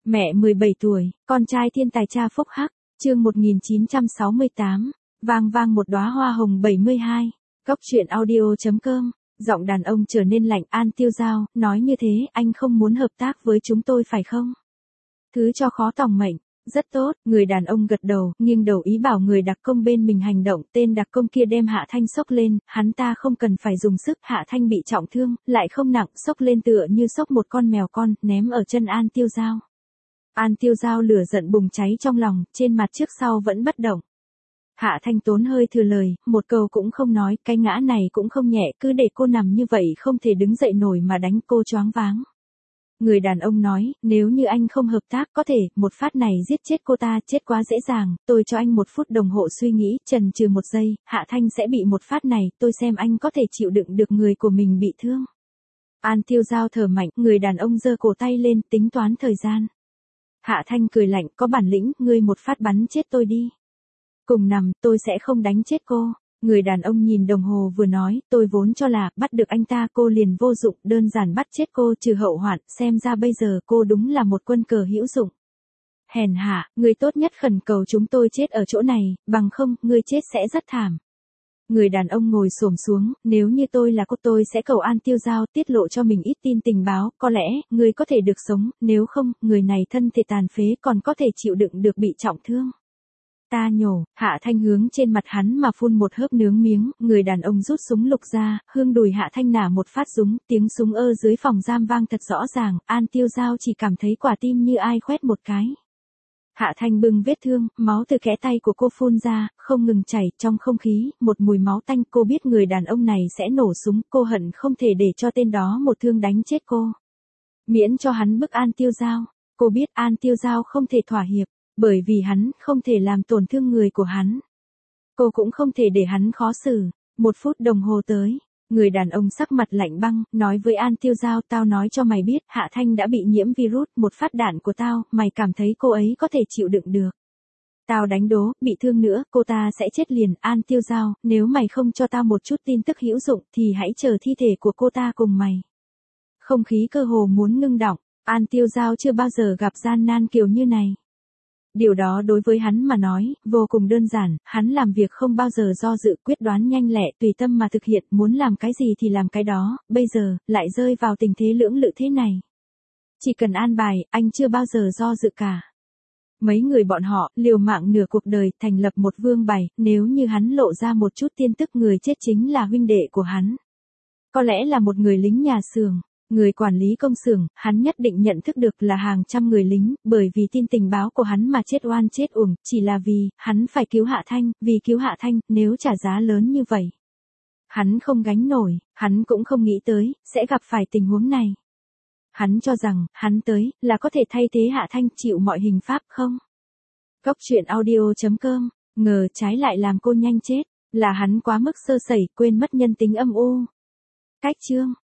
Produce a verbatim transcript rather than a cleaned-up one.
Mẹ mười bảy tuổi, con trai thiên tài cha phúc hắc, chương một nghìn chín trăm sáu mươi tám, vang vang một đóa hoa hồng bảy mươi hai, Cốc truyện audio.com, giọng đàn ông trở nên lạnh. An Tiêu Giao, nói như thế, anh không muốn hợp tác với chúng tôi phải không? Thứ cho khó tòng mệnh. Rất tốt, người đàn ông gật đầu, nghiêng đầu ý bảo người đặc công bên mình hành động. Tên đặc công kia đem Hạ Thanh xốc lên, hắn ta không cần phải dùng sức. Hạ Thanh bị trọng thương, lại không nặng, xốc lên tựa như xốc một con mèo con, ném ở chân An Tiêu Giao. An Tiêu Giao lửa giận bùng cháy trong lòng, trên mặt trước sau vẫn bất động. Hạ Thanh tốn hơi thừa lời, một câu cũng không nói, cái ngã này cũng không nhẹ, cứ để cô nằm như vậy không thể đứng dậy nổi mà đánh cô choáng váng. Người đàn ông nói, nếu như anh không hợp tác có thể, một phát này giết chết cô ta, chết quá dễ dàng, tôi cho anh một phút đồng hồ suy nghĩ, chần chừ một giây, Hạ Thanh sẽ bị một phát này, tôi xem anh có thể chịu đựng được người của mình bị thương. An Tiêu Giao thở mạnh, người đàn ông giơ cổ tay lên, tính toán thời gian. Hạ Thanh cười lạnh, có bản lĩnh, ngươi một phát bắn chết tôi đi. Cùng nằm, tôi sẽ không đánh chết cô. Người đàn ông nhìn đồng hồ vừa nói, tôi vốn cho là, bắt được anh ta cô liền vô dụng, đơn giản bắt chết cô trừ hậu hoạn, xem ra bây giờ cô đúng là một quân cờ hữu dụng. Hèn hạ, người tốt nhất khẩn cầu chúng tôi chết ở chỗ này, bằng không, ngươi chết sẽ rất thảm. Người đàn ông ngồi xổm xuống, nếu như tôi là cô tôi sẽ cầu An Tiêu Giao tiết lộ cho mình ít tin tình báo, có lẽ, ngươi có thể được sống, nếu không, người này thân thể tàn phế còn có thể chịu đựng được bị trọng thương. Ta nhổ, Hạ Thanh hướng trên mặt hắn mà phun một hớp nướng miếng, người đàn ông rút súng lục ra, hương đùi Hạ Thanh nả một phát súng, tiếng súng ơ dưới phòng giam vang thật rõ ràng, An Tiêu Giao chỉ cảm thấy quả tim như ai khoét một cái. Hạ Thanh bưng vết thương, máu từ kẽ tay của cô phun ra, không ngừng chảy, trong không khí, một mùi máu tanh, cô biết người đàn ông này sẽ nổ súng, cô hận không thể để cho tên đó một thương đánh chết cô. Miễn cho hắn bức An Tiêu Giao, cô biết An Tiêu Giao không thể thỏa hiệp. Bởi vì hắn không thể làm tổn thương người của hắn. Cô cũng không thể để hắn khó xử. Một phút đồng hồ tới. Người đàn ông sắc mặt lạnh băng, nói với An Tiêu Giao, tao nói cho mày biết, Hạ Thanh đã bị nhiễm virus, một phát đạn của tao, mày cảm thấy cô ấy có thể chịu đựng được. Tao đánh đố, bị thương nữa, cô ta sẽ chết liền. An Tiêu Giao, nếu mày không cho tao một chút tin tức hữu dụng, thì hãy chờ thi thể của cô ta cùng mày. Không khí cơ hồ muốn ngưng đọng, An Tiêu Giao chưa bao giờ gặp gian nan kiểu như này. Điều đó đối với hắn mà nói, vô cùng đơn giản, hắn làm việc không bao giờ do dự, quyết đoán nhanh lẹ, tùy tâm mà thực hiện, muốn làm cái gì thì làm cái đó, bây giờ, lại rơi vào tình thế lưỡng lự thế này. Chỉ cần an bài, anh chưa bao giờ do dự cả. Mấy người bọn họ, liều mạng nửa cuộc đời, thành lập một vương bày, nếu như hắn lộ ra một chút tin tức người chết chính là huynh đệ của hắn. Có lẽ là một người lính nhà xưởng. Người quản lý công xưởng, hắn nhất định nhận thức được là hàng trăm người lính, bởi vì tin tình báo của hắn mà chết oan chết uổng, chỉ là vì, hắn phải cứu Hạ Thanh, vì cứu Hạ Thanh, nếu trả giá lớn như vậy. Hắn không gánh nổi, hắn cũng không nghĩ tới, sẽ gặp phải tình huống này. Hắn cho rằng, hắn tới, là có thể thay thế Hạ Thanh chịu mọi hình pháp không? Cốc truyện audio.com, ngờ trái lại làm cô nhanh chết, là hắn quá mức sơ sẩy, quên mất nhân tính âm u. Cách chương.